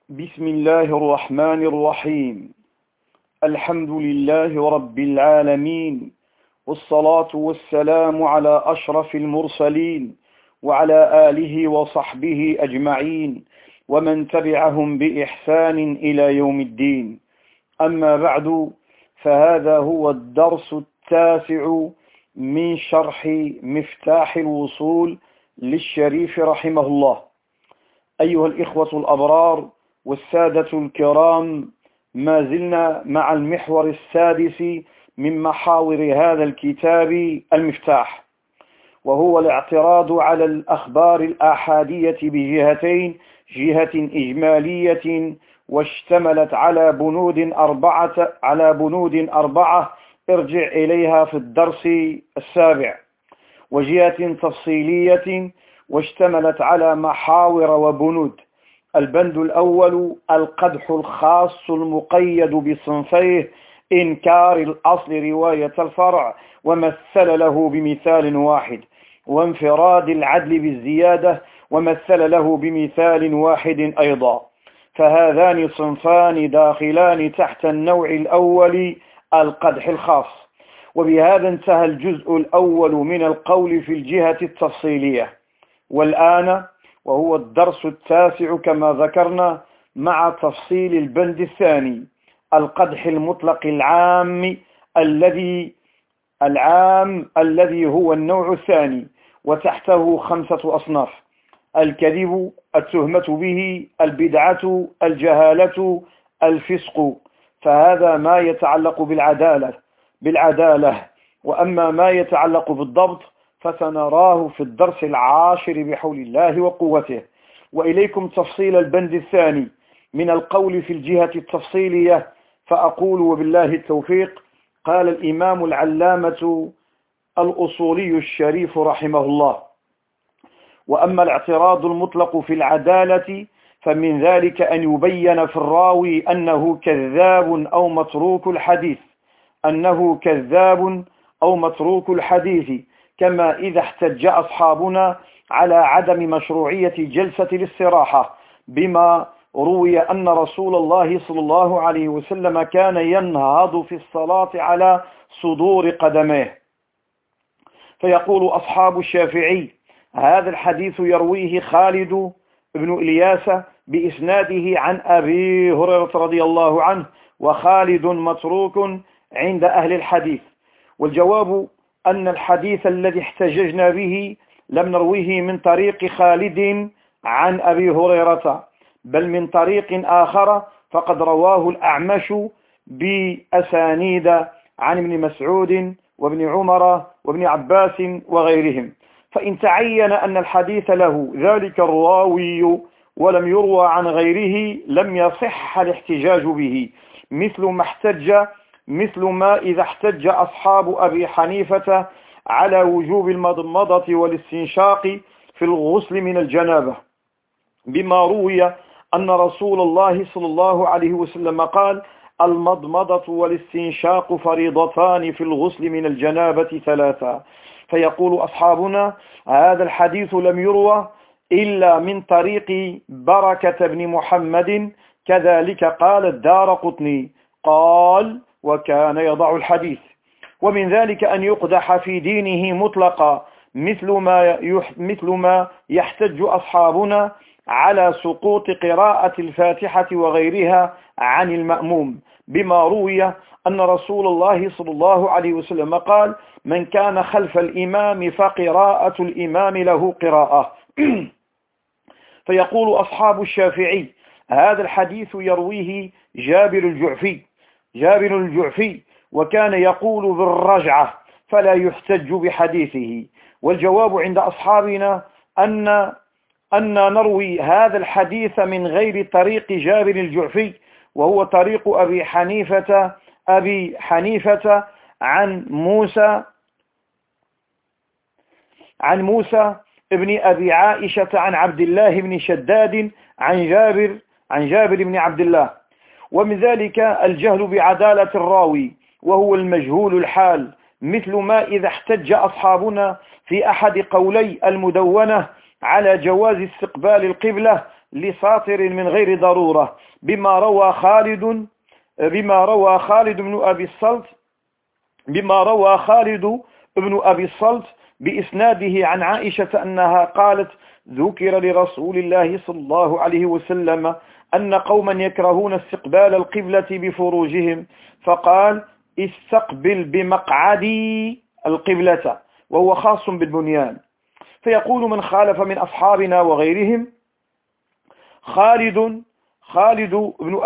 بسم الله الرحمن الرحيم. الحمد لله رب العالمين، والصلاة والسلام على أشرف المرسلين وعلى آله وصحبه أجمعين ومن تبعهم بإحسان إلى يوم الدين. أما بعد، فهذا هو الدرس التاسع من شرح مفتاح الوصول للشريف رحمه الله. أيها الإخوة الأبرار والسادة الكرام، ما زلنا مع المحور السادس من محاور هذا الكتاب المفتاح، وهو الاعتراض على الأخبار الآحادية بجهتين: جهة إجمالية واشتملت على بنود أربعة ارجع إليها في الدرس السابع، وجهة تفصيلية واشتملت على محاور وبنود. البند الأول: القدح الخاص المقيد بصنفيه: إنكار الأصل رواية الفرع ومثل له بمثال واحد، وانفراد العدل بالزيادة ومثل له بمثال واحد أيضا. فهذان صنفان داخلان تحت النوع الأول القدح الخاص. وبهذا انتهى الجزء الأول من القول في الجهة التفصيلية. والآن وهو الدرس التاسع كما ذكرنا، مع تفصيل البند الثاني: القدح المطلق الذي هو النوع الثاني، وتحته 5 أصناف: الكذب، التهمة به، البدعة، الجهالة، الفسق. فهذا ما يتعلق بالعدالة. وأما ما يتعلق بالضبط فسنراه في الدرس العاشر بحول الله وقوته. وإليكم تفصيل البند الثاني من القول في الجهة التفصيلية، فأقول وبالله التوفيق. قال الإمام العلامة الأصولي الشريف رحمه الله: وأما الاعتراض المطلق في العدالة فمن ذلك أن يبين في الراوي أنه كذاب أو متروك الحديث، كما إذا احتج أصحابنا على عدم مشروعية جلسة الاستراحة بما روي أن رسول الله صلى الله عليه وسلم كان ينهض في الصلاة على صدور قدميه. فيقول أصحاب الشافعي: هذا الحديث يرويه خالد بن إلياس بإسناده عن أبي هريرة رضي الله عنه، وخالد متروك عند أهل الحديث. والجواب أن الحديث الذي احتججنا به لم نرويه من طريق خالد عن أبي هريرة، بل من طريق آخر، فقد رواه الأعمش بأسانيد عن ابن مسعود وابن عمر وابن عباس وغيرهم. فإن تعين أن الحديث له ذلك الراوي ولم يروى عن غيره لم يصح الاحتجاج به، مثل ما إذا احتج أصحاب أبي حنيفة على وجوب المضمضة والاستنشاق في الغسل من الجنابة بما روي أن رسول الله صلى الله عليه وسلم قال: المضمضة والاستنشاق فريضتان في الغسل من الجنابة 3. فيقول أصحابنا: هذا الحديث لم يروى إلا من طريق بركة بن محمد، كذلك قال الدارقطني قال: وكان يضع الحديث. ومن ذلك أن يقدح في دينه مطلقا، مثل ما يحتج أصحابنا على سقوط قراءة الفاتحة وغيرها عن المأموم بما روي أن رسول الله صلى الله عليه وسلم قال: من كان خلف الإمام فقراءة الإمام له قراءة. فيقول أصحاب الشافعي: هذا الحديث يرويه جابر الجعفي وكان يقول بالرجعة، فلا يحتج بحديثه. والجواب عند أصحابنا أن نروي هذا الحديث من غير طريق جابر الجعفي، وهو طريق أبي حنيفة عن موسى ابن أبي عائشة عن عبد الله بن شداد عن جابر بن عبد الله. ومن ذلك الجهل بعدالة الراوي وهو المجهول الحال، مثل ما إذا احتج أصحابنا في أحد قولي المدونة على جواز استقبال القبلة لساطر من غير ضرورة بما روى خالد بن أبي الصلت بإسناده عن عائشة أنها قالت: ذكر لرسول الله صلى الله عليه وسلم أن قوما يكرهون استقبال القبلة بفروجهم، فقال: استقبل بمقعدي القبلة، وهو خاص بالبنيان. فيقول من خالف من أصحابنا وغيرهم: خالد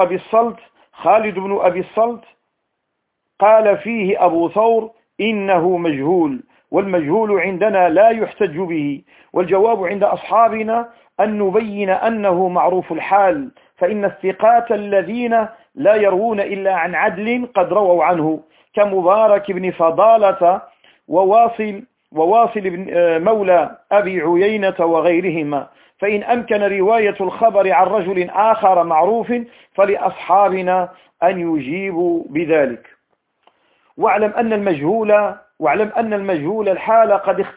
بن أبي الصلت قال فيه أبو ثور: إنه مجهول، والمجهول عندنا لا يحتج به، والجواب عند أصحابنا أن نبين أنه معروف الحال، فإن الثقات الذين لا يروون إلا عن عدل قد رووا عنه، كمبارك بن فضالة وواصل بن مولى أبي عيينة وغيرهما، فإن أمكن رواية الخبر عن رجل آخر معروف فلأصحابنا أن يجيبوا بذلك. واعلم أن المجهول الحال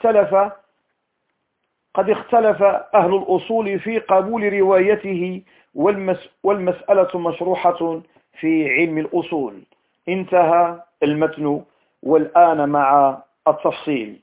قد اختلف أهل الأصول في قبول روايته، والمسألة مشروحة في علم الأصول. انتهى المتن، والآن مع التفصيل.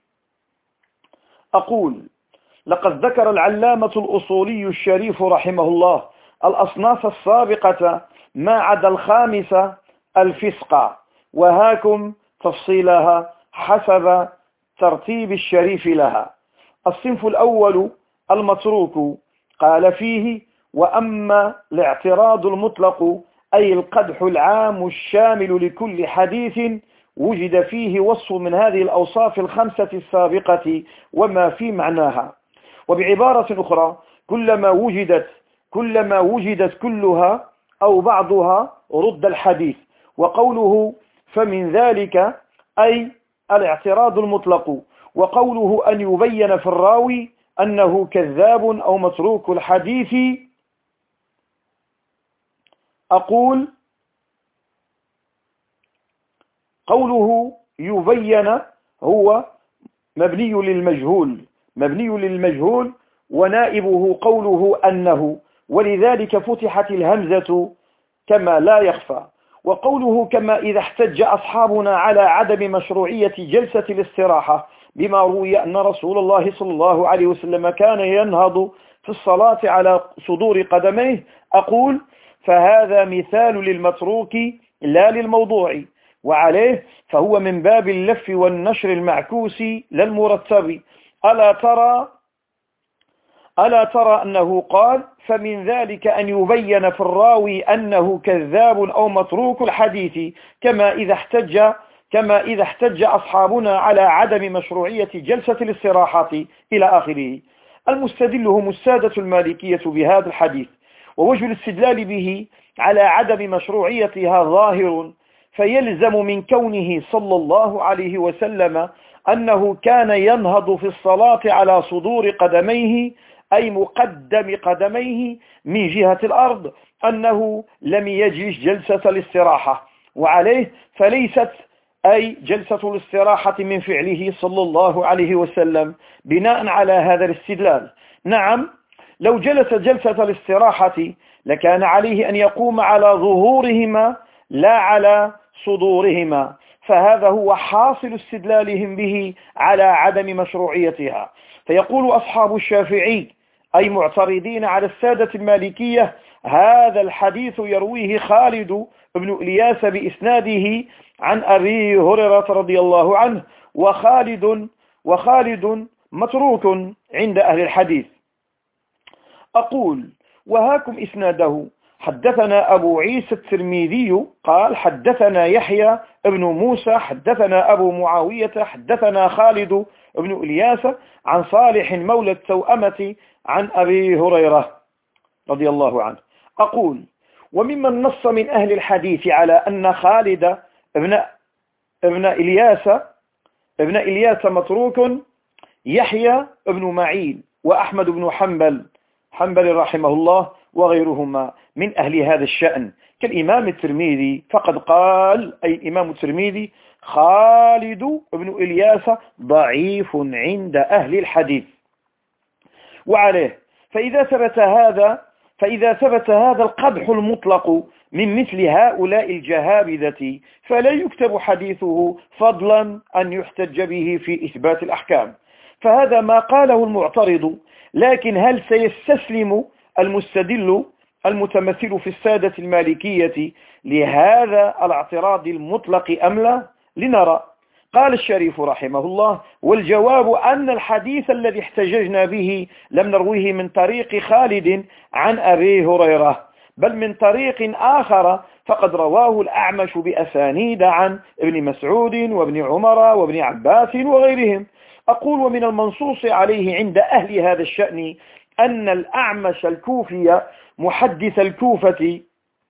أقول: لقد ذكر العلامة الأصولي الشريف رحمه الله الأصناف السابقة ما عدا الخامسة الفسق، وهاكم تفصيلها حسب ترتيب الشريف لها. الصنف الأول المتروك، قال فيه: وأما الاعتراض المطلق، أي القدح العام الشامل لكل حديث وجد فيه وصف من هذه الأوصاف الخمسة السابقة وما في معناها. وبعبارة أخرى، كلما وجدت كلها أو بعضها رد الحديث. وقوله فمن ذلك أي الاعتراض المطلق، وقوله أن يبين في الراوي أنه كذاب أو متروك الحديث. أقول: قوله يبين هو مبني للمجهول، ونائبه قوله أنه، ولذلك فتحت الهمزة كما لا يخفى. وقوله كما إذا احتج أصحابنا على عدم مشروعية جلسة الاستراحة بما روي أن رسول الله صلى الله عليه وسلم كان ينهض في الصلاة على صدور قدميه. أقول: فهذا مثال للمتروك لا للموضوع، وعليه فهو من باب اللف والنشر المعكوس لا المرتب. ألا ترى أنه قال: فمن ذلك أن يبين في الراوي أنه كذاب أو متروك الحديث، كما إذا احتج أصحابنا على عدم مشروعية جلسة الاستراحة إلى آخره. المستدل هم السادة المالكية بهذا الحديث، ووجه الاستدلال به على عدم مشروعيتها ظاهر، فيلزم من كونه صلى الله عليه وسلم أنه كان ينهض في الصلاة على صدور قدميه، أي مقدم قدميه من جهة الأرض، أنه لم يجلس جلسة الاستراحة، وعليه فليست أي جلسة الاستراحة من فعله صلى الله عليه وسلم. بناء على هذا الاستدلال، نعم، لو جلس جلسة الاستراحة لكان عليه أن يقوم على ظهورهما لا على صدورهما، فهذا هو حاصل استدلالهم به على عدم مشروعيتها. فيقول أصحاب الشافعي أي معترضين على السادة المالكية: هذا الحديث يرويه خالد بن إلياس بإسناده عن أبي هريرة رضي الله عنه، وخالد متروك عند أهل الحديث. أقول: وهاكم إسناده: حدثنا أبو عيسى الترمذي قال: حدثنا يحيى ابن موسى حدثنا أبو معاوية حدثنا خالد بن إلياس عن صالح مولى التوأمة عن أبي هريرة رضي الله عنه. أقول: وممن نص من أهل الحديث على أن خالد ابن إلياس متروك يحيى ابن معين وأحمد بن حنبل رحمه الله وغيرهما من أهل هذا الشأن، كالإمام الترمذي، فقد قال أي الإمام الترمذي: خالد بن إلياس ضعيف عند أهل الحديث. وعليه فإذا ثبت هذا فإذا ثبت هذا القدح المطلق من مثل هؤلاء الجهابذة فلا يكتب حديثه فضلا أن يحتج به في إثبات الأحكام. فهذا ما قاله المعترض، لكن هل سيستسلم المستدل المتمثل في السادة المالكية لهذا الاعتراض المطلق أم لا؟ لنرى. قال الشريف رحمه الله: والجواب أن الحديث الذي احتججنا به لم نرويه من طريق خالد عن أبي هريرة، بل من طريق آخر، فقد رواه الأعمش بأسانيد عن ابن مسعود وابن عمر وابن عباس وغيرهم. أقول: ومن المنصوص عليه عند أهل هذا الشأن أن الأعمش الكوفي محدث الكوفة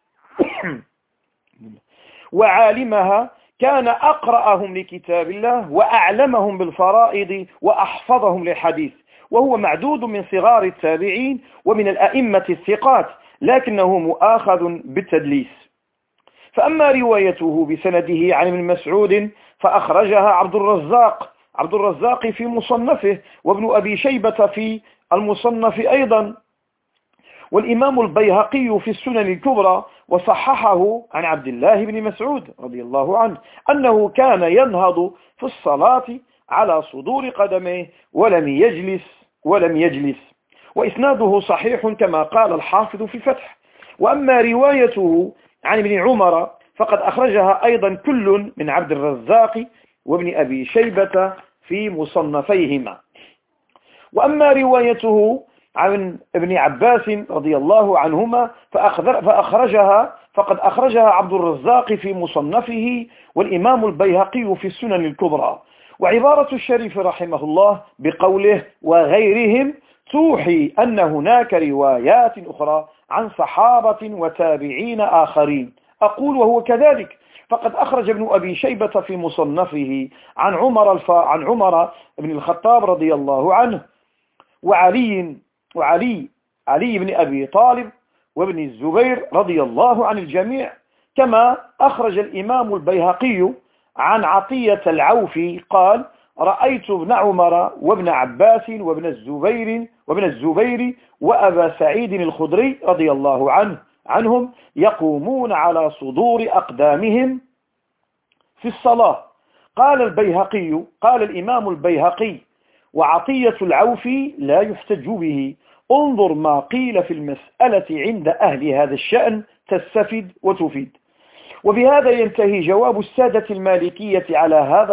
وعالمها كان أقرأهم لكتاب الله وأعلمهم بالفرائض وأحفظهم للحديث، وهو معدود من صغار التابعين ومن الأئمة الثقات، لكنه مؤاخذ بالتدليس. فأما روايته بسنده عن ابن مسعود فأخرجها عبد الرزاق في مصنفه، وابن أبي شيبة في المصنف أيضا، والإمام البيهقي في السنن الكبرى، وصححه عن عبد الله بن مسعود رضي الله عنه أنه كان ينهض في الصلاة على صدور قدميه ولم يجلس، وإسناده صحيح كما قال الحافظ في الفتح. وأما روايته عن ابن عمر فقد أخرجها أيضا كل من عبد الرزاق وابن أبي شيبة في مصنفيهما. وأما روايته عن ابن عباس رضي الله عنهما فقد أخرجها عبد الرزاق في مصنفه والإمام البيهقي في السنن الكبرى. وعبارة الشريف رحمه الله بقوله وغيرهم توحي أن هناك روايات أخرى عن صحابة وتابعين آخرين. أقول: وهو كذلك، فقد أخرج ابن أبي شيبة في مصنفه عن عمر بن الخطاب رضي الله عنه وعلي بن أبي طالب وابن الزبير رضي الله عن الجميع، كما أخرج الإمام البيهقي عن عطية العوفي قال: رأيت ابن عمر وابن عباس وابن الزبير وأبا سعيد الخدري رضي الله عنهم يقومون على صدور أقدامهم في الصلاة. قال الإمام البيهقي: وعطية العوفي لا يحتج به، انظر ما قيل في المسألة عند أهل هذا الشأن تستفد وتفيد. وبهذا ينتهي جواب السادة المالكية على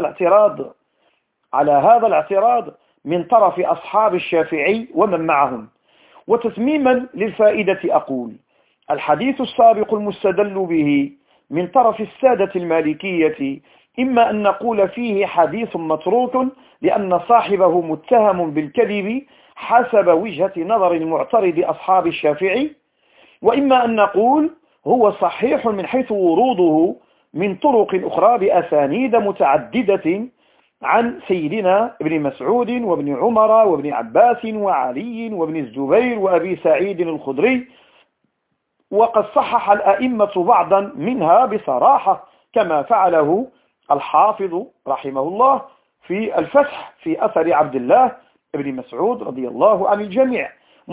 هذا الاعتراض من طرف أصحاب الشافعي ومن معهم. وتتميما للفائدة أقول: الحديث السابق المستدل به من طرف السادة المالكية إما أن نقول فيه حديث متروك لأن صاحبه متهم بالكذب حسب وجهة نظر المعترض أصحاب الشافعي، وإما أن نقول هو صحيح من حيث وروده من طرق أخرى بأسانيد متعددة عن سيدنا ابن مسعود وابن عمر وابن عباس وعلي وابن الزبير وأبي سعيد الخدري، وقد صحح الأئمة بعضا منها بصراحة كما فعله الحافظ رحمه الله في الفتح في أثر عبد الله ابن مسعود رضي الله عن الجميع،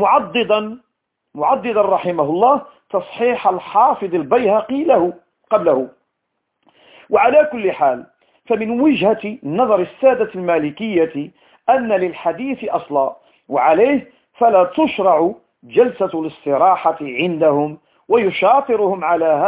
معضدا رحمه الله تصحيح الحافظ البيهقي له قبله. وعلى كل حال فمن وجهة نظر السادة المالكية أن للحديث أصلا، وعليه فلا تشرع جلسة الاستراحة عندهم، ويشاطرهم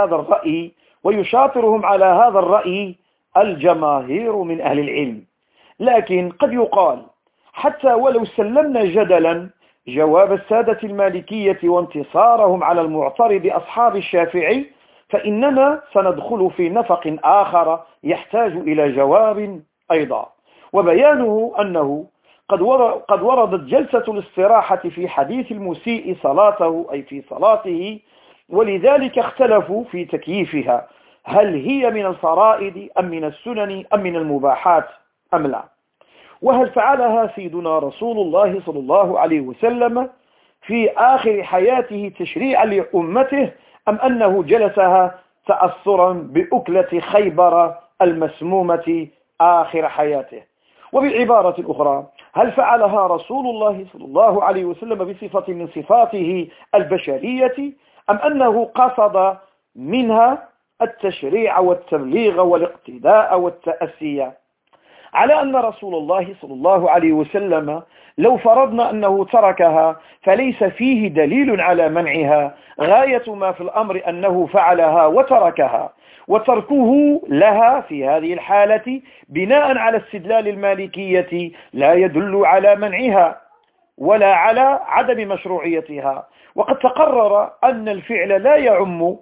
على هذا الرأي الجماهير من أهل العلم. لكن قد يقال حتى ولو سلمنا جدلا جواب السادة المالكية وانتصارهم على المعترض أصحاب الشافعي، فإننا سندخل في نفق آخر يحتاج إلى جواب أيضا، وبيانه أنه قد وردت جلسة الاستراحة في حديث المسيء صلاته أي في صلاته، ولذلك اختلفوا في تكييفها، هل هي من الفرائض أم من السنن أم من المباحات أم لا، وهل فعلها سيدنا رسول الله صلى الله عليه وسلم في آخر حياته تشريعا لأمته أم أنه جلسها تأثرا بأكلة خيبر المسمومة آخر حياته. وبالعبارة الأخرى، هل فعلها رسول الله صلى الله عليه وسلم بصفة من صفاته البشرية، أم أنه قصد منها التشريع والتبليغ والاقتداء والتأسي؟ على أن رسول الله صلى الله عليه وسلم لو فرضنا أنه تركها فليس فيه دليل على منعها، غاية ما في الأمر أنه فعلها وتركها، وتركه لها في هذه الحالة بناء على استدلال المالكية لا يدل على منعها ولا على عدم مشروعيتها. وقد تقرر أن الفعل لا يعم،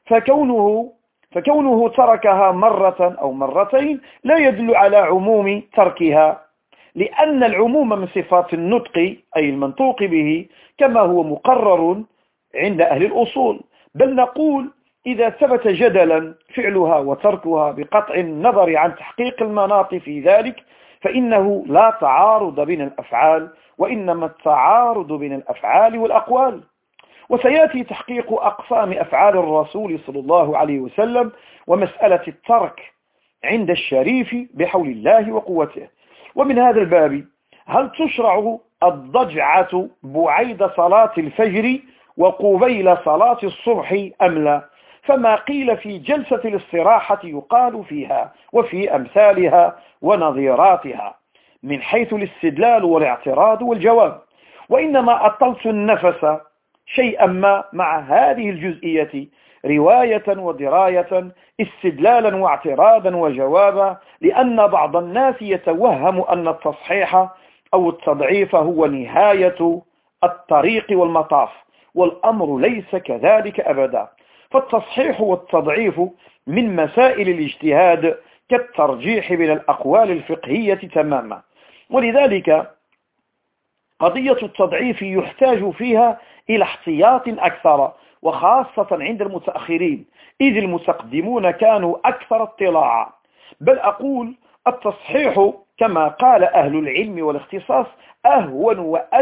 فكونه تركها مرة أو مرتين لا يدل على عموم تركها، لأن العموم من صفات النطق أي المنطوق به كما هو مقرر عند أهل الأصول. بل نقول إذا ثبت جدلا فعلها وتركها بقطع النظر عن تحقيق المناط في ذلك فإنه لا تعارض بين الأفعال، وإنما التعارض بين الأفعال والأقوال. وسيأتي تحقيق أقسام أفعال الرسول صلى الله عليه وسلم ومسألة الترك عند الشريف بحول الله وقوته. ومن هذا الباب هل تشرع الضجعة بعيد صلاة الفجر وقبيل صلاة الصبح أم لا؟ فما قيل في جلسة الاستراحة يقال فيها وفي أمثالها ونظيراتها من حيث الاستدلال والاعتراض والجواب، وإنما أطلت النفس شيئا ما مع هذه الجزئية رواية ودراية، استدلالا واعتراضا وجوابا، لأن بعض الناس يتوهم أن التصحيح أو التضعيف هو نهاية الطريق والمطاف، والأمر ليس كذلك أبدا. فالتصحيح والتضعيف من مسائل الاجتهاد كالترجيح بين الأقوال الفقهية تماما. ولذلك قضية التضعيف يحتاج فيها إلى احتياط أكثر، وخاصة عند المتأخرين، إذ المتقدمون كانوا أكثر اطلاعا. بل أقول التصحيح كما قال أهل العلم والاختصاص أهون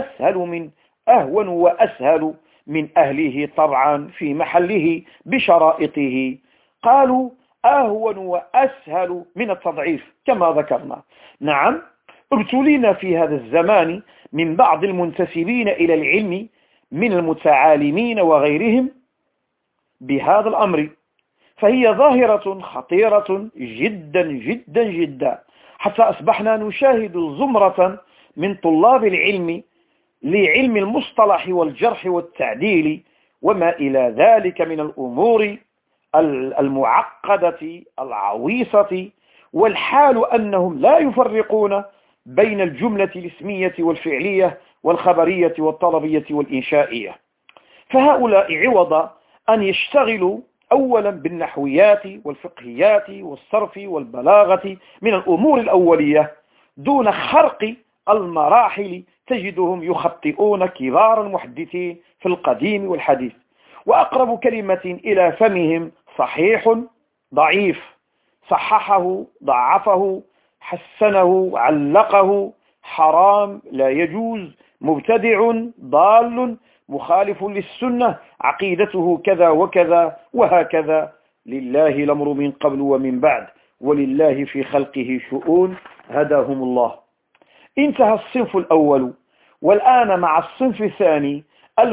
وأسهل من أهله طبعا في محله بشرائطه. قالوا أهون وأسهل من التضعيف كما ذكرنا. نعم، ابتلينا في هذا الزمان من بعض المنتسبين إلى العلم من المتعالمين وغيرهم بهذا الأمر، فهي ظاهرة خطيرة جدا جدا جدا، حتى أصبحنا نشاهد زمرة من طلاب العلم لعلم المصطلح والجرح والتعديل وما إلى ذلك من الأمور المعقدة العويصة، والحال أنهم لا يفرقون بين الجملة الاسمية والفعلية والخبرية والطلبية والإنشائية. فهؤلاء عوض أن يشتغلوا أولا بالنحويات والفقهيات والصرف والبلاغة من الأمور الأولية دون خرق المراحل، تجدهم يخطئون كبار المحدثين في القديم والحديث. وأقرب كلمة إلى فمهم صحيح ضعيف، صححه ضعفه حسنه علقه، حرام لا يجوز، مبتدع ضال مخالف للسنة، عقيدته كذا وكذا وهكذا. لله الأمر من قبل ومن بعد، ولله في خلقه شؤون، هداهم الله. انتهى الصنف الأول، والآن مع الصنف الثاني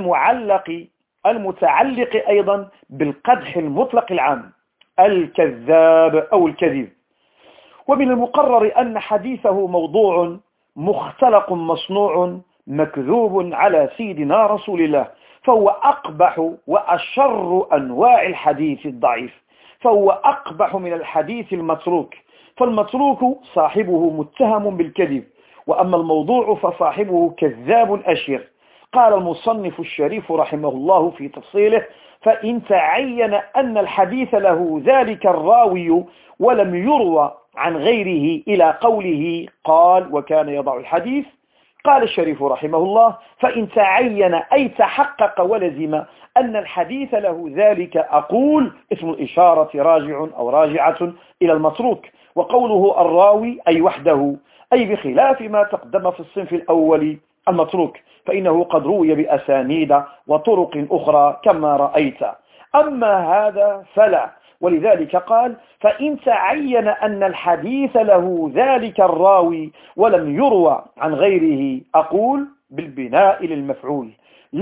المتعلق أيضا بالقدح المطلق العام، الكذاب أو الكذب. ومن المقرر أن حديثه موضوع مختلق مصنوع مكذوب على سيدنا رسول الله، فهو أقبح وأشر أنواع الحديث الضعيف، فهو أقبح من الحديث المتروك. فالمتروك صاحبه متهم بالكذب، وأما الموضوع فصاحبه كذاب أشر. قال المصنف الشريف رحمه الله في تفصيله: فإن تعين أن الحديث له ذلك الراوي ولم يروى عن غيره إلى قوله قال وكان يضع الحديث، قال الشريف رحمه الله: فإن تعين أي تحقق ولزم أن الحديث له ذلك، أقول اسم الإشارة راجع أو راجعة إلى المتروك، وقوله الراوي أي وحده، أي بخلاف ما تقدم في الصنف الأول المتروك، فإنه قد روي بأسانيد وطرق أخرى كما رأيت. أما هذا فلا، ولذلك قال: فإن تعين أن الحديث له ذلك الراوي ولم يروى عن غيره أقول بالبناء للمفعول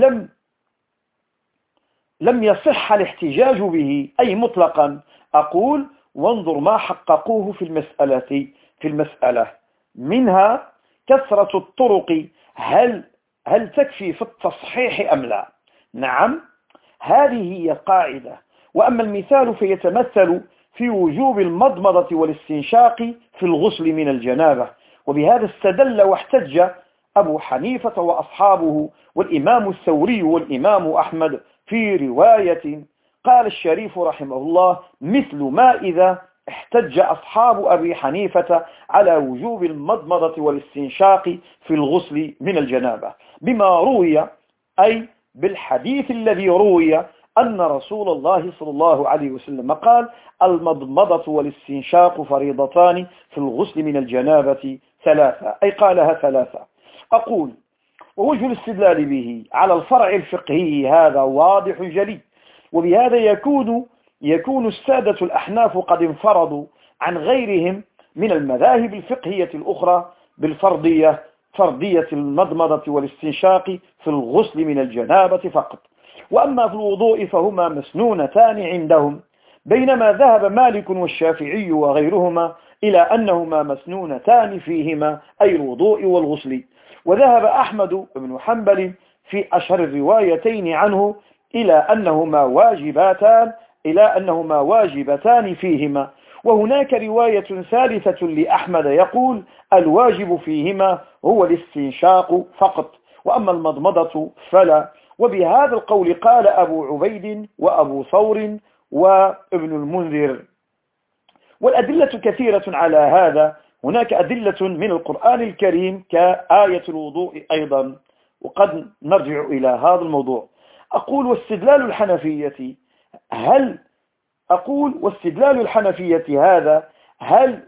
لم يصح الاحتجاج به، أي مطلقا أقول وانظر ما حققوه في المسألة منها كثرة الطرق هل تكفي في التصحيح أم لا؟ نعم، هذه هي القاعدة. وأما المثال فيتمثل في وجوب المضمضة والاستنشاق في الغسل من الجنابة، وبهذا استدل واحتج أبو حنيفة وأصحابه والإمام الثوري والإمام أحمد في رواية. قال الشريف رحمه الله: مثل ما إذا احتج أصحاب أبي حنيفة على وجوب المضمضة والاستنشاق في الغسل من الجنابة بما روي، أي بالحديث الذي روي أن رسول الله صلى الله عليه وسلم قال: المضمضة والاستنشاق فريضتان في الغسل من الجنابة ثلاثة، أي قالها ثلاثة. أقول: ووجه الاستدلال به على الفرع الفقهي هذا واضح جلي، وبهذا يكون السادة الأحناف قد انفرضوا عن غيرهم من المذاهب الفقهية الأخرى فرضية المضمضة والاستنشاق في الغسل من الجنابة فقط. وأما في الوضوء فهما مسنونتان عندهم، بينما ذهب مالك والشافعي وغيرهما إلى أنهما مسنونتان فيهما، أي الوضوء والغسل. وذهب أحمد بن حنبل في أشهر الروايتين عنه إلى أنهما واجبتان فيهما. وهناك رواية ثالثة لأحمد يقول: الواجب فيهما هو الاستنشاق فقط، وأما المضمضة فلا. وبهذا القول قال أبو عبيد وأبو ثور وابن المنذر. والأدلة كثيرة على هذا، هناك أدلة من القرآن الكريم كآية الوضوء أيضا، وقد نرجع إلى هذا الموضوع. أقول: واستدلال الحنفية هذا هل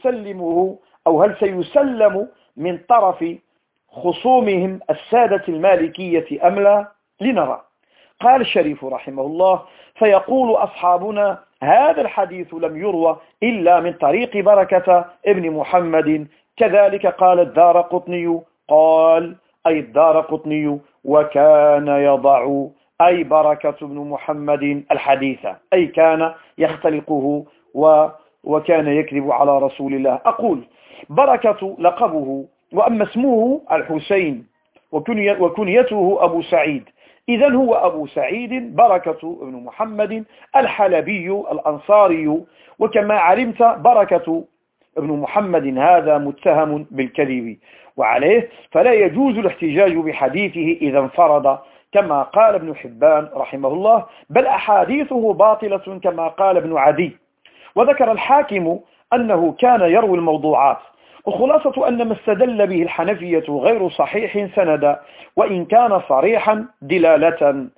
سيسلم من طرف خصومهم السادة المالكية أم لا؟ لنرى. قال الشريف رحمه الله: فيقول أصحابنا: هذا الحديث لم يروى إلا من طريق بركة ابن محمد. كذلك قال الدارقطني، أي الدارقطني: وكان يضع، أي بركة ابن محمد الحديث، أي كان يختلقه وكان يكذب على رسول الله. أقول: بركة لقبه، وأما اسمه الحسين، وكنيته أبو سعيد، إذن هو أبو سعيد بركة ابن محمد الحلبي الأنصاري. وكما علمت بركة ابن محمد هذا متهم بالكذب، وعليه فلا يجوز الاحتجاج بحديثه إذا انفرد كما قال ابن حبان رحمه الله، بل أحاديثه باطلة كما قال ابن عدي. وذكر الحاكم أنه كان يروي الموضوعات. وخلاصة أن ما استدل به الحنفية غير صحيح سندا، وإن كان صريحا دلالة.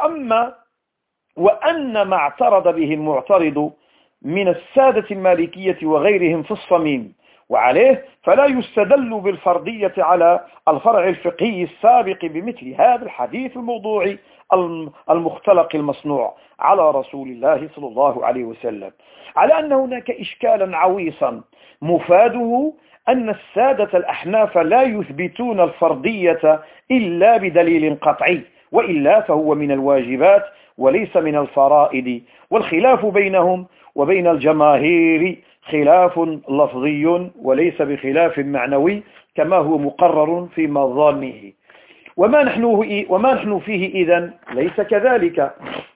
وأن ما اعترض به المعترض من السادة المالكية وغيرهم في الصميم، وعليه فلا يستدل بالفرضية على الفرع الفقهي السابق بمثل هذا الحديث الموضوع المختلق المصنوع على رسول الله صلى الله عليه وسلم، على أن هناك إشكالا عويصا مفاده أن السادة الأحناف لا يثبتون الفرضية إلا بدليل قطعي، وإلا فهو من الواجبات وليس من الفرائض. والخلاف بينهم وبين الجماهير خلاف لفظي وليس بخلاف معنوي كما هو مقرر في مظانه. وما نحن فيه إذن ليس كذلك.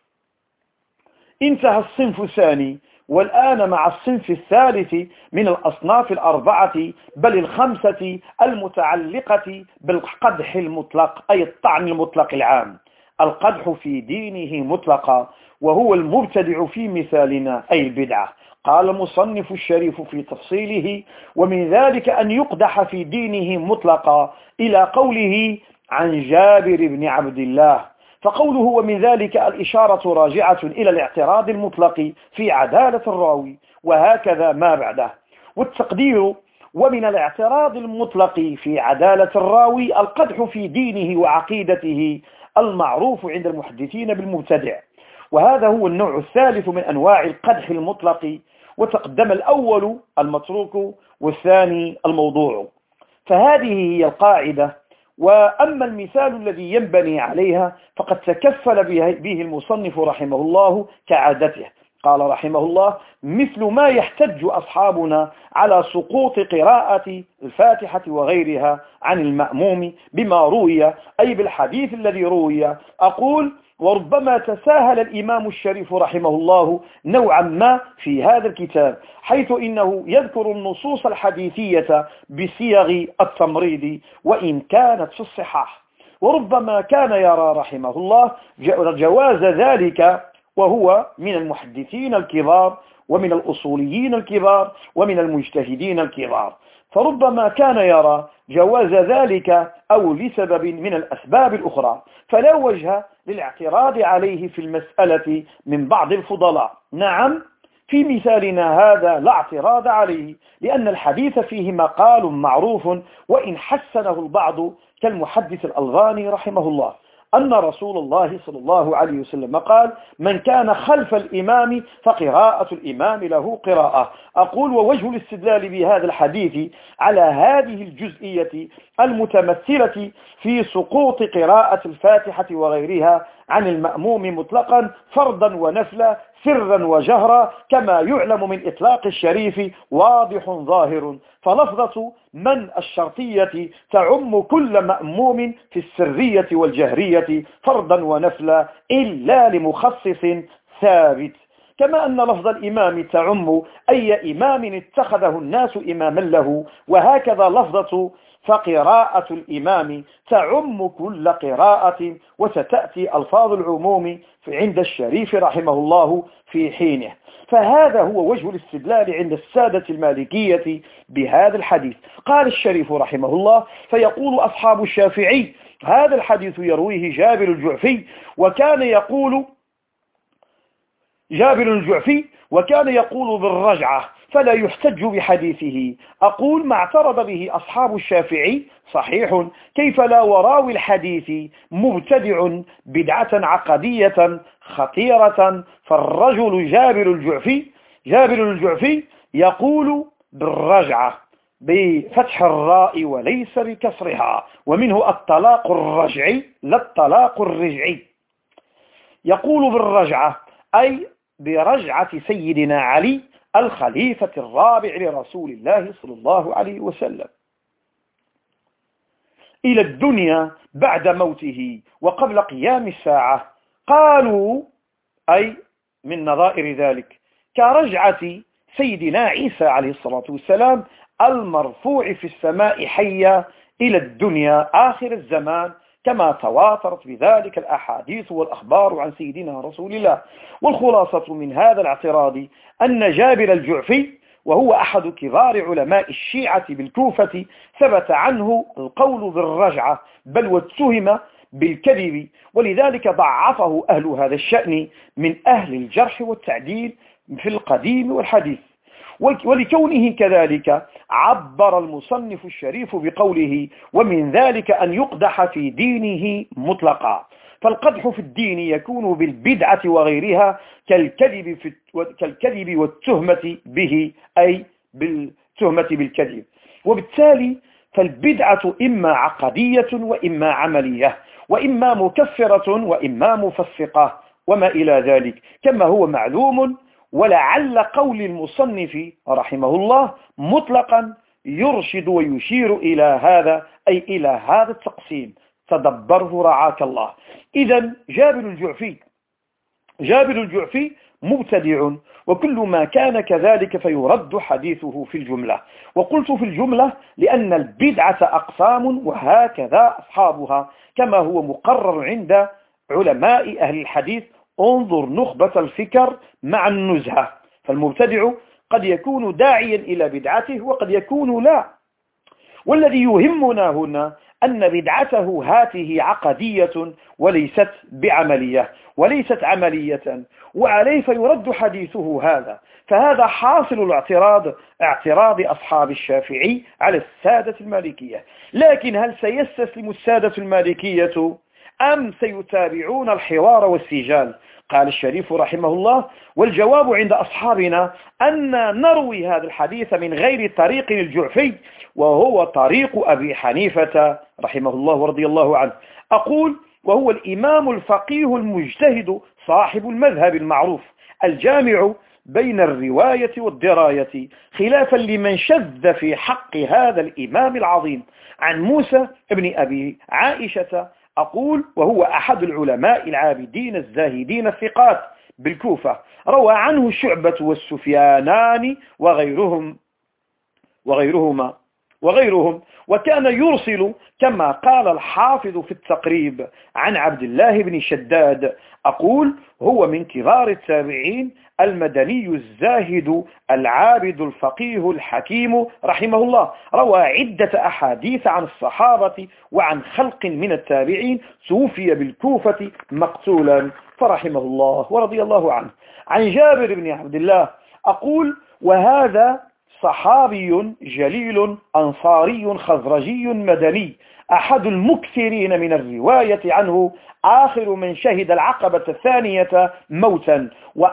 انتهى الصنف الثاني، والآن مع الصنف الثالث من الأصناف الأربعة بل الخمسة المتعلقة بالقدح المطلق، أي الطعن المطلق العام. القدح في دينه مطلقا، وهو المبتدع في مثالنا، أي البدعة. قال المصنف الشريف في تفصيله: ومن ذلك أن يقدح في دينه مطلقا، إلى قوله عن جابر بن عبد الله. فقوله ومن ذلك الإشارة راجعة إلى الاعتراض المطلق في عدالة الراوي، وهكذا ما بعده. والتقدير: ومن الاعتراض المطلق في عدالة الراوي القدح في دينه وعقيدته المعروف عند المحدثين بالمبتدع. وهذا هو النوع الثالث من أنواع القدح المطلق، وتقدم الأول المتروك والثاني الموضوع. فهذه هي القاعدة. وأما المثال الذي ينبني عليها فقد تكفل به المصنف رحمه الله كعادته. قال رحمه الله: مثل ما يحتج أصحابنا على سقوط قراءة الفاتحة وغيرها عن المأموم بما روي، أي بالحديث الذي روي. أقول: وربما تساهل الإمام الشريف رحمه الله نوعا ما في هذا الكتاب، حيث إنه يذكر النصوص الحديثية بصيغ التمريض وإن كانت في الصحاح. وربما كان يرى رحمه الله جواز ذلك، وهو من المحدثين الكبار ومن الأصوليين الكبار ومن المجتهدين الكبار، فربما كان يرى جواز ذلك أو لسبب من الأسباب الأخرى، فلا وجه للاعتراض عليه في المسألة من بعض الفضلاء. نعم، في مثالنا هذا لا اعتراض عليه، لأن الحديث فيه مقال معروف وإن حسنه البعض كالمحدث الألغاني رحمه الله، أن رسول الله صلى الله عليه وسلم قال: من كان خلف الإمام فقراءة الإمام له قراءة. أقول: ووجه الاستدلال بهذا الحديث على هذه الجزئية المتمثلة في سقوط قراءة الفاتحة وغيرها عن المأموم مطلقا فرضا ونفلا سرا وجهرا كما يعلم من إطلاق الشريف واضح ظاهر، فلفظة من الشرطية تعم كل مأموم في السرية والجهرية فرضا ونفلا إلا لمخصص ثابت، كما أن لفظ الإمام تعم أي إمام اتخذه الناس إماما له، وهكذا لفظة فقراءة الإمام تعم كل قراءة، وستأتي ألفاظ العموم عند الشريف رحمه الله في حينه. فهذا هو وجه الاستدلال عند السادة المالكية بهذا الحديث. قال الشريف رحمه الله: فيقول أصحاب الشافعي: هذا الحديث يرويه جابر الجعفي وكان يقول بالرجعة فلا يحتج بحديثه. أقول: ما اعترض به أصحاب الشافعي صحيح، كيف لا، وراوي الحديث مبتدع بدعة عقدية خطيرة. فالرجل جابر الجعفي يقول بالرجعة بفتح الراء وليس بكسرها، ومنه الطلاق الرجعي لا الطلاق الرجعي. يقول بالرجعة أي برجعة سيدنا علي الخليفة الرابع لرسول الله صلى الله عليه وسلم إلى الدنيا بعد موته وقبل قيام الساعة. قالوا أي من نظائر ذلك كرجعة سيدنا عيسى عليه الصلاة والسلام المرفوع في السماء حيا إلى الدنيا آخر الزمان، كما تواترت بذلك الأحاديث والأخبار عن سيدنا رسول الله. والخلاصة من هذا الاعتراض أن جابر الجعفي، وهو أحد كبار علماء الشيعة بالكوفة، ثبت عنه القول بالرجعة، بل واتهم بالكذب، ولذلك ضعفه أهل هذا الشأن من أهل الجرح والتعديل في القديم والحديث. ولكونه كذلك عبر المصنف الشريف بقوله: ومن ذلك أن يقدح في دينه مطلقا. فالقدح في الدين يكون بالبدعة وغيرها كالكذب والتهمة به، أي بالتهمة بالكذب. وبالتالي فالبدعة إما عقدية وإما عملية، وإما مكفرة وإما مفسقة وما إلى ذلك، كما هو معلوم. ولعل قول المصنف رحمه الله مطلقا يرشد ويشير إلى هذا، أي إلى هذا التقسيم. تدبره رعاك الله. إذن جابر الجعفي مبتدع، وكل ما كان كذلك فيرد حديثه في الجملة. وقلت في الجملة لأن البدعة أقسام وهكذا أصحابها، كما هو مقرر عند علماء أهل الحديث. انظر نخبة الفكر مع النزهة. فالمبتدع قد يكون داعيا إلى بدعته وقد يكون لا. والذي يهمنا هنا أن بدعته هاته عقدية وليست بعملية، وليست عملية، وعليه فيرد حديثه هذا. فهذا حاصل اعتراض أصحاب الشافعي على السادة المالكية. لكن هل سيستسلم السادة المالكية أم سيتابعون الحوار والسجال؟ قال الشريف رحمه الله: والجواب عند أصحابنا أن نروي هذا الحديث من غير طريق الجعفي، وهو طريق أبي حنيفة رحمه الله ورضي الله عنه. أقول: وهو الإمام الفقيه المجتهد صاحب المذهب المعروف الجامع بين الرواية والدراية، خلافا لمن شذ في حق هذا الإمام العظيم. عن موسى ابن أبي عائشة أقول: وهو أحد العلماء العابدين الزاهدين الثقات بالكوفة، روى عنه شعبة والسفيانان وغيرهم، وكان يرسل كما قال الحافظ في التقريب عن عبد الله بن شداد. أقول: هو من كبار التابعين، المدني الزاهد العابد الفقيه الحكيم رحمه الله، روى عدة أحاديث عن الصحابة وعن خلق من التابعين، توفي بالكوفة مقتولا فرحمه الله ورضي الله عنه. عن جابر بن عبد الله أقول: وهذا صحابي جليل أنصاري خزرجي مدني، أحد المكثرين من الرواية عنه، آخر من شهد العقبة الثانية موتا،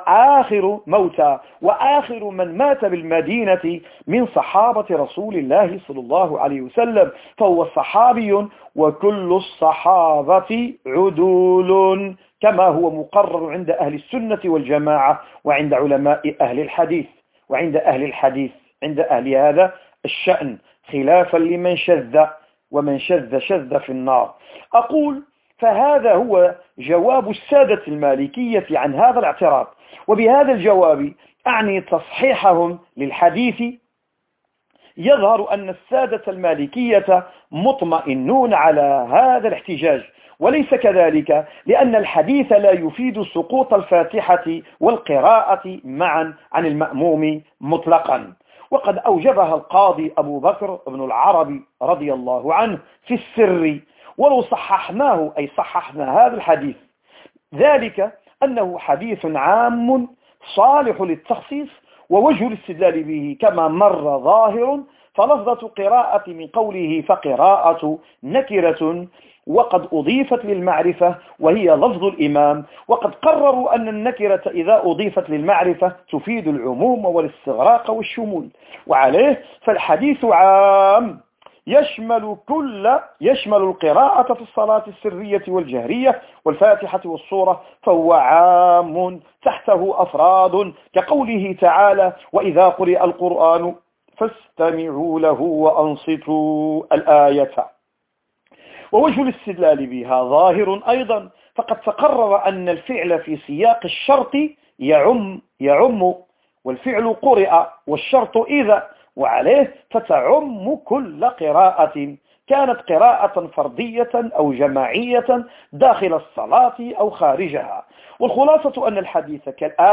وآخر من مات بالمدينة من صحابة رسول الله صلى الله عليه وسلم، فهو صحابي، وكل الصحابة عدول، كما هو مقرر عند أهل السنة والجماعة وعند علماء أهل الحديث، عند أهل هذا الشأن، خلافا لمن شذ، ومن شذ في النار. أقول: فهذا هو جواب السادة المالكية عن هذا الاعتراض، وبهذا الجواب أعني تصحيحهم للحديث. يظهر أن السادة المالكية مطمئنون على هذا الاحتجاج، وليس كذلك، لأن الحديث لا يفيد سقوط الفاتحة والقراءة معا عن المأموم مطلقا، وقد أوجبها القاضي أبو بكر بن العربي رضي الله عنه في السر. ولو صححناه، أي صححنا هذا الحديث، ذلك أنه حديث عام صالح للتخصيص، ووجه الاستدلال به كما مر ظاهر، فلفظة قراءة من قوله فقراءة نكرة، وقد أضيفت للمعرفة وهي لفظ الإمام، وقد قرروا أن النكرة إذا أضيفت للمعرفة تفيد العموم والاستغراق والشمول، وعليه فالحديث عام يشمل القراءة في الصلاة السرية والجهرية والفاتحة والصورة، فهو عام تحته أفراد، كقوله تعالى: وإذا قرئ القرآن فاستمعوا له وأنصتوا الآية. ووجه الاستدلال بها ظاهر أيضا، فقد تقرر أن الفعل في سياق الشرط يعم، والفعل قرئ والشرط إذا، وعليه فتعم كل قراءة، كانت قراءة فردية أو جماعية داخل الصلاة أو خارجها. والخلاصة أن الحديث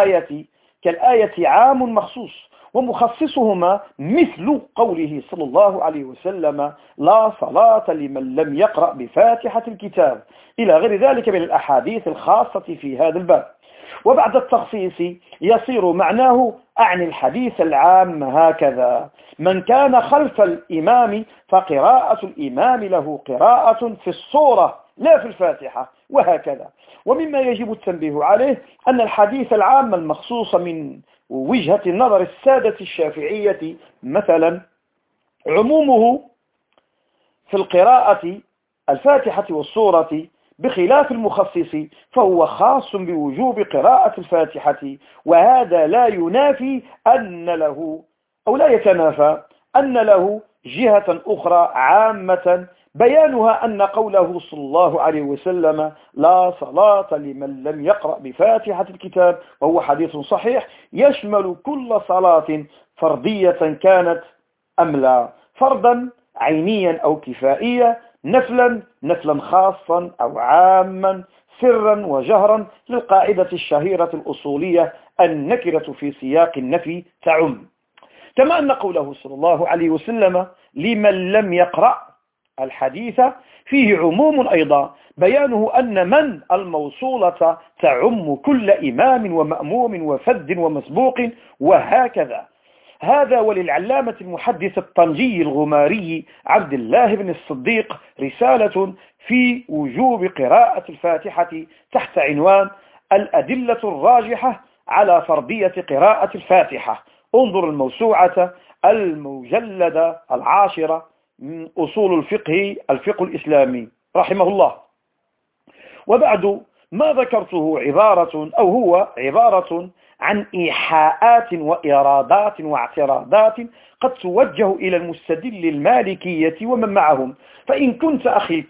كالآية عام مخصوص، ومخصصهما مثل قوله صلى الله عليه وسلم: لا صلاة لمن لم يقرأ بفاتحة الكتاب، إلى غير ذلك من الأحاديث الخاصة في هذا الباب. وبعد التخصيص يصير معناه أعني الحديث العام هكذا: من كان خلف الإمام فقراءة الإمام له قراءة في الصورة لا في الفاتحة، وهكذا. ومما يجب التنبيه عليه أن الحديث العام المخصوص من وجهة نظر السادة الشافعية مثلا عمومه في القراءة الفاتحة والصورة، بخلاف المخصص فهو خاص بوجوب قراءة الفاتحة، وهذا لا ينافي أن له، أو لا يتنافى أن له جهة أخرى عامة، بيانها أن قوله صلى الله عليه وسلم: لا صلاة لمن لم يقرأ بفاتحة الكتاب، وهو حديث صحيح يشمل كل صلاة فردية كانت أم لا، فردا عينيا أو كفائيا، نفلا خاصا أو عاما، سرا وجهرا، للقاعدة الشهيرة الأصولية: النكرة في سياق النفي تعم. كما أن قوله صلى الله عليه وسلم: لمن لم يقرأ، الحديث فيه عموم أيضا، بيانه أن من الموصولة تعم كل إمام ومأموم وفد ومسبوق، وهكذا. هذا وللعلامة المحدث الطنجي الغماري عبد الله بن الصديق رسالة في وجوب قراءة الفاتحة تحت عنوان الأدلة الراجحة على فرضية قراءة الفاتحة. انظر الموسوعة المجلدة 10 من أصول الفقه الإسلامي رحمه الله. وبعد ما ذكرته هو عبارة عن إيحاءات وإرادات واعتراضات قد توجه إلى المستدل المالكية ومن معهم. فإن كنت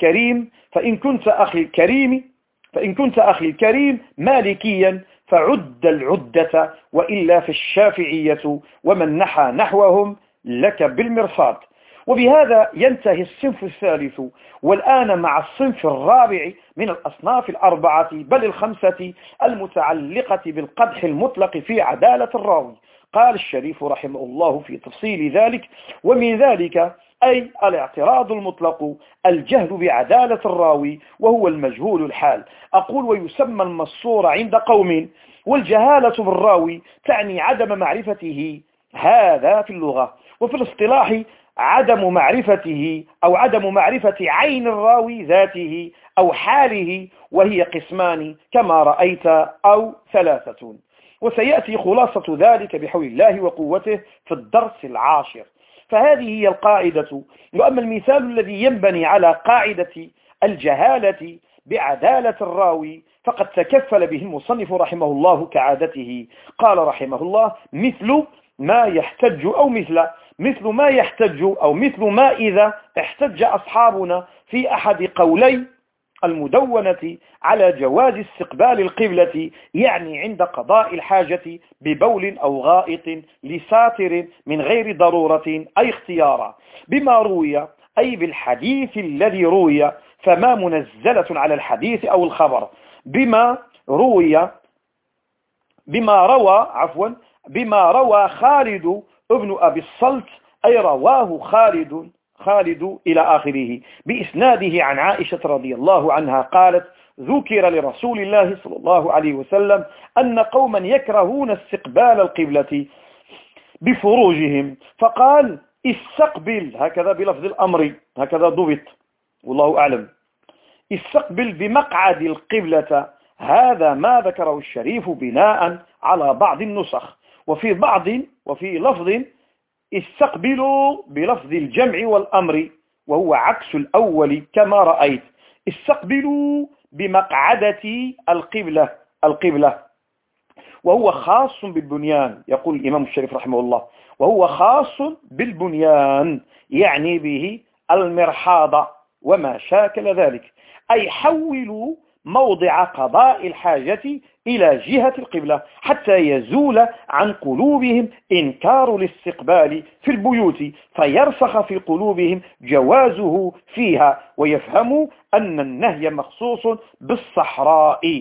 أخي الكريم مالكيا فعد العدة، وإلا في الشافعية ومن نحى نحوهم لك بالمرصاد. وبهذا ينتهي الصنف الثالث، والآن مع الصنف الرابع من الأصناف الأربعة بل ال5 المتعلقة بالقدح المطلق في عدالة الراوي. قال الشريف رحمه الله في تفصيل ذلك: ومن ذلك أي الاعتراض المطلق الجهل بعدالة الراوي وهو المجهول الحال. أقول ويسمى المصور عند قوم، والجهالة بالراوي تعني عدم معرفته، هذا في اللغة، وفي الاصطلاح عدم معرفته أو عدم معرفة عين الراوي ذاته أو حاله، وهي قسمان كما رأيت أو 3. وسيأتي خلاصة ذلك بحول الله وقوته في الدرس 10. فهذه هي القاعدة. وأما المثال الذي ينبني على قاعدة الجهالة بعدالة الراوي فقد تكفل به المصنف رحمه الله كعادته. قال رحمه الله: مثل ما إذا احتج أصحابنا في أحد قولي المدونة على جواز استقبال القبلة، يعني عند قضاء الحاجة ببول أو غائط لساتر من غير ضرورة أي اختيارا، بما روي أي بالحديث الذي روي، فما منزلة على الحديث أو الخبر، بما روى خالد ابن أبي الصلت، أي رواه خالد إلى آخره بإسناده عن عائشة رضي الله عنها قالت: ذكر لرسول الله صلى الله عليه وسلم أن قوما يكرهون استقبال القبلة بفروجهم، فقال: استقبل، هكذا بلفظ الأمر، هكذا ضبط والله أعلم، استقبل بمقعد القبلة. هذا ما ذكره الشريف بناء على بعض النسخ، وفي لفظ استقبلوا بلفظ الجمع والأمر، وهو عكس الأول كما رأيت. استقبلوا بمقعدة القبلة، وهو خاص بالبنيان. يقول الإمام الشريف رحمه الله: وهو خاص بالبنيان، يعني به المرحاض وما شاكل ذلك، أي حولوا موضع قضاء الحاجة إلى جهة القبلة حتى يزول عن قلوبهم إنكار الاستقبال في البيوت، فيرسخ في قلوبهم جوازه فيها، ويفهموا أن النهي مخصوص بالصحراء.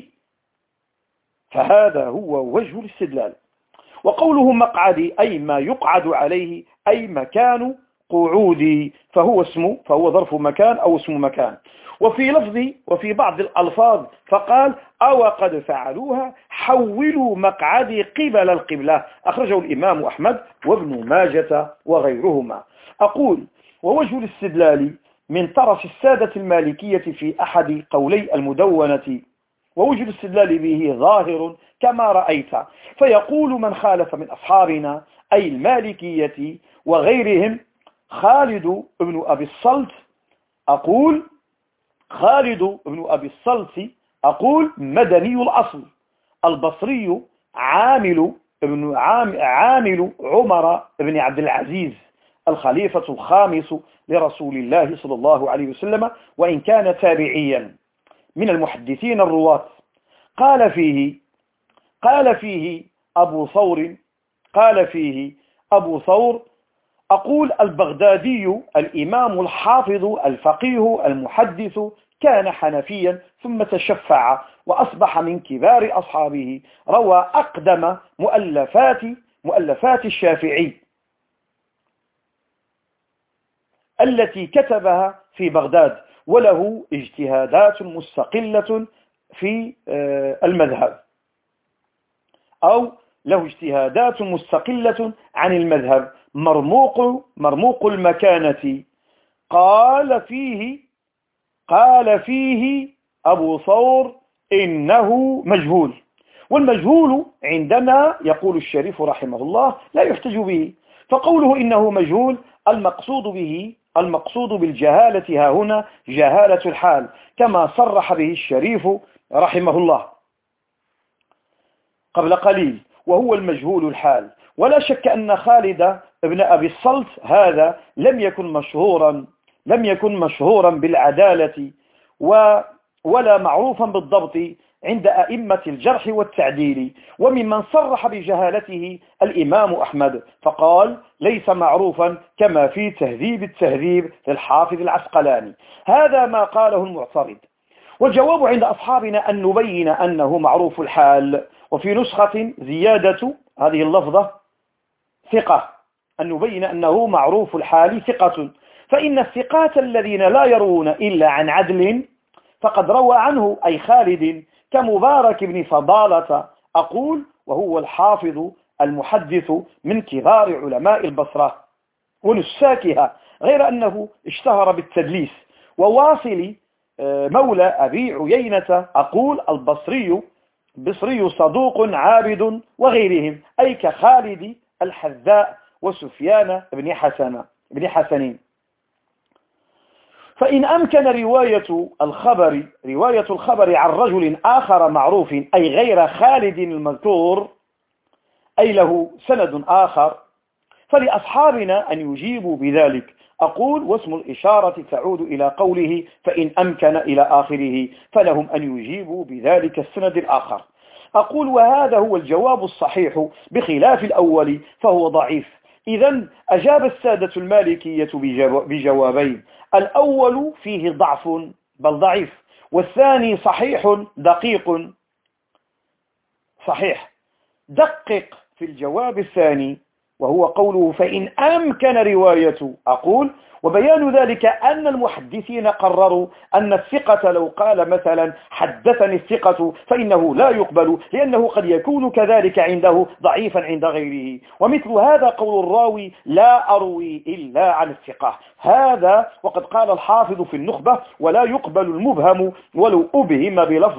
فهذا هو وجه الاستدلال. وقوله مقعد أي ما يقعد عليه، أي مكان قعودي، فهو ظرف مكان أو اسم مكان. وفي بعض الألفاظ فقال: أو قد فعلوها حولوا مقعدي قبل القبلة، أخرجه الإمام أحمد وابن ماجة وغيرهما. أقول: ووجه الاستدلال من طرف السادة المالكية في أحد قولي المدونة، ووجه الاستدلال به ظاهر كما رأيت. فيقول من خالف من أصحابنا أي المالكية وغيرهم: خالد بن أبي الصلت، أقول مدني الأصل، البصري عامل عمر بن عبد العزيز الخليفة الخامس لرسول الله صلى الله عليه وسلم، وإن كان تابعيا من المحدثين الرواة. قال فيه أبو ثور أقول: البغدادي الإمام الحافظ الفقيه المحدث كان حنفيا ثم تشفع وأصبح من كبار أصحابه، روى أقدم مؤلفات الشافعي التي كتبها في بغداد، وله اجتهادات مستقلة في المذهب، أو له اجتهادات مستقلة عن المذهب، مرموق المكانة. قال فيه أبو ثور إنه مجهول. والمجهول عندنا يقول الشريف رحمه الله لا يحتج به، فقوله إنه مجهول المقصود بالجهالة ها هنا جهالة الحال، كما صرح به الشريف رحمه الله قبل قليل، وهو المجهول الحال. ولا شك أن خالد بن أبي الصلت هذا لم يكن مشهورا بالعدالة ولا معروفا بالضبط عند أئمة الجرح والتعديل. وممن صرح بجهالته الإمام أحمد، فقال ليس معروفا كما في تهذيب التهذيب للحافظ العسقلاني. هذا ما قاله المعترض. والجواب عند أصحابنا أن نبين أنه معروف الحال. وفي نسخة زيادة هذه اللفظة ثقة، أن نبين أنه معروف الحال ثقة، فإن الثقات الذين لا يروون إلا عن عدل فقد روى عنه أي خالد كمبارك بن فضالة أقول، وهو الحافظ المحدث من كبار علماء البصرة ونساكها، غير أنه اشتهر بالتدليس. وواصل مولى أبي عيينة أقول البصري صدوق عابد وغيرهم، أي كخالد الحذاء وسفيان بن حسن. فإن أمكن رواية الخبر عن رجل آخر معروف أي غير خالد المذكور، أي له سند آخر، فلأصحابنا أن يجيبوا بذلك. أقول واسم الإشارة تعود إلى قوله فإن أمكن إلى آخره، فلهم أن يجيبوا بذلك السند الآخر. أقول وهذا هو الجواب الصحيح بخلاف الأول فهو ضعيف. إذن أجاب السادة المالكية بجوابين: الأول فيه ضعف بل ضعيف، والثاني صحيح دقيق. صحيح دقق في الجواب الثاني وهو قوله فإن أمكن روايته. أقول وبيان ذلك أن المحدثين قرروا أن الثقة لو قال مثلا حدثني الثقة فإنه لا يقبل، لأنه قد يكون كذلك عنده ضعيفا عند غيره. ومثل هذا قول الراوي لا أروي إلا عن الثقة، هذا وقد قال الحافظ في النخبة ولا يقبل المبهم ولو أبهم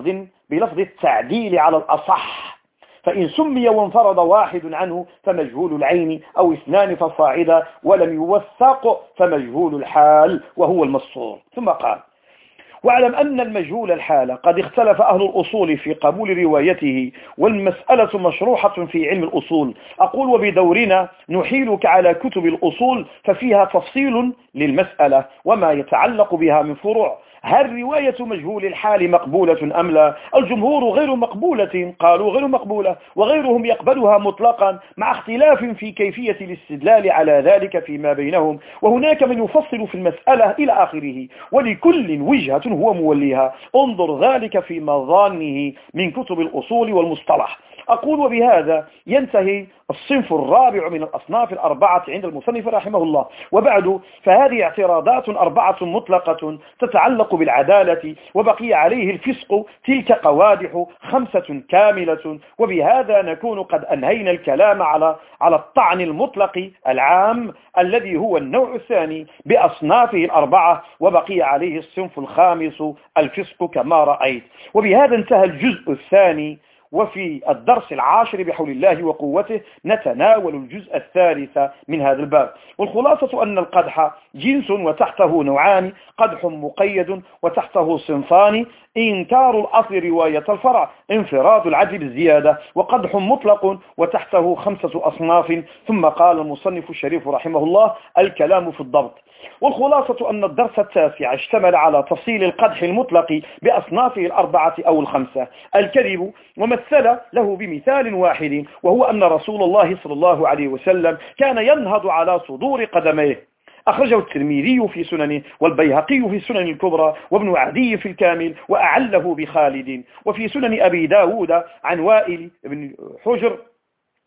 بلفظ التعديل على الأصح، فإن سمي وانفرد واحد عنه فمجهول العين أو اثنان فصاعدا، ولم يوثق فمجهول الحال وهو المسطور. ثم قال واعلم أن المجهول الحال قد اختلف أهل الأصول في قبول روايته، والمسألة مشروحة في علم الأصول. أقول وبدورنا نحيلك على كتب الأصول ففيها تفصيل للمسألة وما يتعلق بها من فروع. هل رواية مجهول الحال مقبولة أم لا؟ الجمهور غير مقبولة، قالوا غير مقبولة، وغيرهم يقبلها مطلقا مع اختلاف في كيفية الاستدلال على ذلك فيما بينهم، وهناك من يفصل في المسألة إلى آخره، ولكل وجهة هو موليها. انظر ذلك في مظانه من كتب الأصول والمصطلح. أقول وبهذا ينتهي الصنف الرابع من الأصناف الأربعة عند المصنف رحمه الله. وبعد فهذه اعتراضات أربعة مطلقة تتعلق بالعدالة، وبقي عليه الفسق، تلك قوادح 5 كاملة. وبهذا نكون قد أنهينا الكلام على الطعن المطلق العام الذي هو النوع الثاني بأصنافه الأربعة، وبقي عليه الصنف الخامس الفسق كما رأيت. وبهذا انتهى الجزء الثاني، وفي الدرس العاشر بحول الله وقوته نتناول الجزء الثالث من هذا الباب. والخلاصة أن القدح جنس وتحته نوعان: قدح مقيد وتحته صنفان: إنكار الأصل رواية الفرع، انفراد العدل بالزيادة، وقدح مطلق وتحته 5 أصناف. ثم قال المصنف الشريف رحمه الله الكلام في الضبط. والخلاصة أن الدرس التاسع اشتمل على تفصيل القدح المطلق بأصنافه الأربعة أو الخمسة. الكذب ومثل له بمثال واحد، وهو أن رسول الله صلى الله عليه وسلم كان ينهض على صدور قدميه. أخرجه الترمذي في سننه، والبيهقي في سنن الكبرى، وابن عدي في الكامل، وأعله بخالد. وفي سنن أبي داود عن وائل بن حجر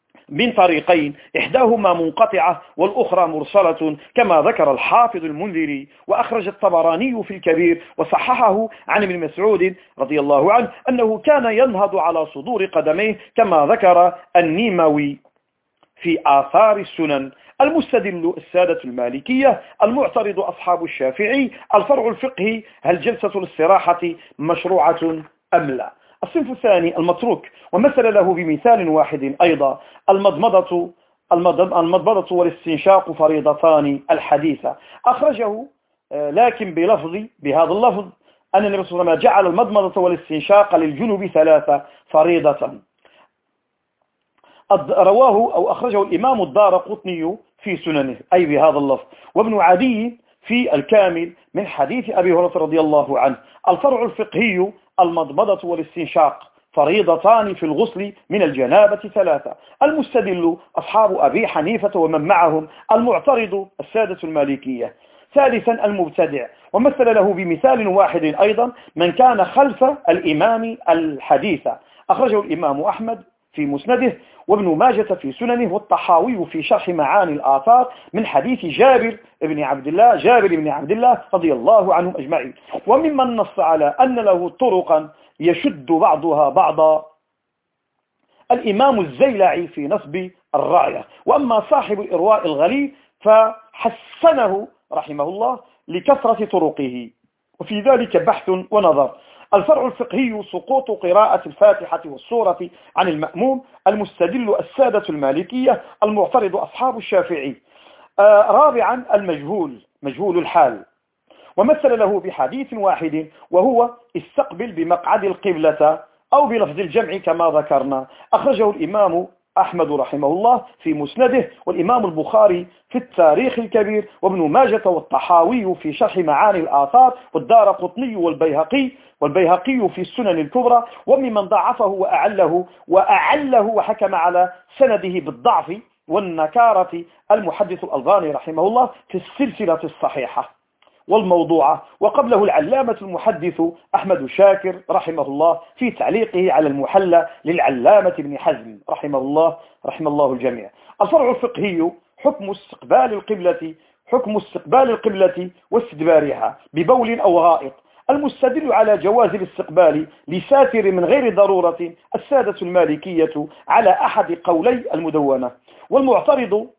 من طريقين، إحداهما منقطعة والأخرى مرسلة كما ذكر الحافظ المنذري. وأخرج الطبراني في الكبير وصححه عن ابن مسعود رضي الله عنه أنه كان ينهض على صدور قدميه كما ذكر النيموي في آثار السنن. المستدل السادة المالكية، المعترض أصحاب الشافعي. الفرع الفقهي: هل جلسة الاستراحة مشروعة أم لا؟ الصنف الثاني المتروك، ومثل له بمثال واحد أيضا: المضمضة والاستنشاق فريضتان الحديثة. أخرجه لكن بهذا اللفظ أن النبي صلى الله عليه وسلم جعل المضمضة والاستنشاق للجنوب 3 فريضة. رواه أو أخرجه الإمام الدارقطني في سننه أي بهذا اللفظ، وابن عدي في الكامل من حديث أبي هريرة رضي الله عنه. الفرع الفقهي: المضمضة والاستنشاق فريضتان في الغسل من الجنابة 3. المستدل أصحاب أبي حنيفة ومن معهم. المعترض السادة المالكية. ثالثا المبتدع، ومثل له بمثال واحد أيضا: من كان خلف الإمام الحديث. أخرجه الإمام أحمد في مسنده وابن ماجة في سننه والطحاوي في شرح معاني الآثار من حديث جابر بن عبد الله رضي الله عنهم أجمعين. وممن نص على أن له طرقا يشد بعضها بعضا الإمام الزيلعي في نصب الراية. وأما صاحب الإرواء الغليل فحسنه رحمه الله لكثرة طرقه، وفي ذلك بحث ونظر. الفرع الفقهي: سقوط قراءة الفاتحة والسورة عن المأموم. المستدل السادة المالكية. المعترض أصحاب الشافعي. رابعا مجهول الحال، ومثل له بحديث واحد وهو: استقبل بمقعد القبلة، أو بلفظ الجمع كما ذكرنا. أخرجه الإمام أحمد رحمه الله في مسنده والإمام البخاري في التاريخ الكبير وابن ماجة والطحاوي في شرح معاني الآثار والدارقطني والبيهقي في السنن الكبرى. وممن ضعفه وأعله وحكم على سنده بالضعف والنكارة المحدث الألباني رحمه الله في السلسلة الصحيحة والموضوعة، وقبله العلامة المحدث أحمد شاكر رحمه الله في تعليقه على المحلى للعلامة ابن حزم رحم الله الجميع. الفرع الفقهي: حكم استقبال القبلة واستدبارها ببول أو غائط. المستدل على جواز الاستقبال لساتر من غير ضرورة السادة المالكية على أحد قولي المدونة، والمعترض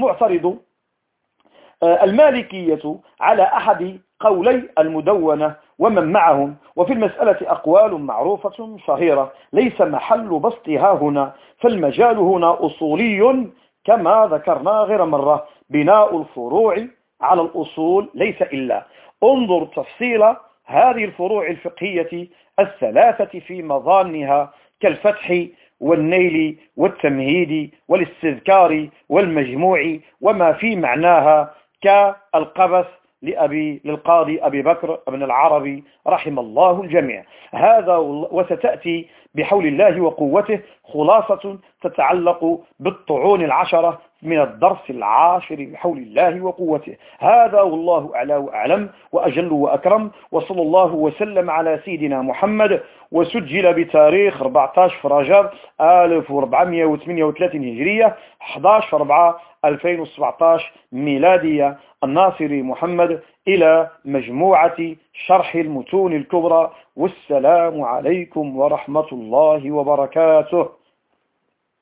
المالكية على أحد قولي المدونة ومن معهم. وفي المسألة أقوال معروفة شهيرة ليس محل بسطها هنا، فالمجال هنا أصولي كما ذكرنا غير مرة. بناء الفروع على الأصول ليس إلا. انظر تفصيل هذه الفروع الفقهية 3 في مظانها كالفتح والنيل والتمهيد والاستذكار والمجموع وما في معناها كالقبس للقاضي أبي بكر بن العربي رحم الله الجميع. هذا وستأتي بحول الله وقوته خلاصة تتعلق بالطعون 10 من الدرس 10 بحول الله وقوته. هذا والله أعلى وأعلم وأجل وأكرم، وصلى الله وسلم على سيدنا محمد. وسجل بتاريخ 14 رجب 1438 هجرية 11/4/2017 ميلادية. الناصري محمد إلى مجموعة شرح المتون الكبرى. والسلام عليكم ورحمة الله وبركاته.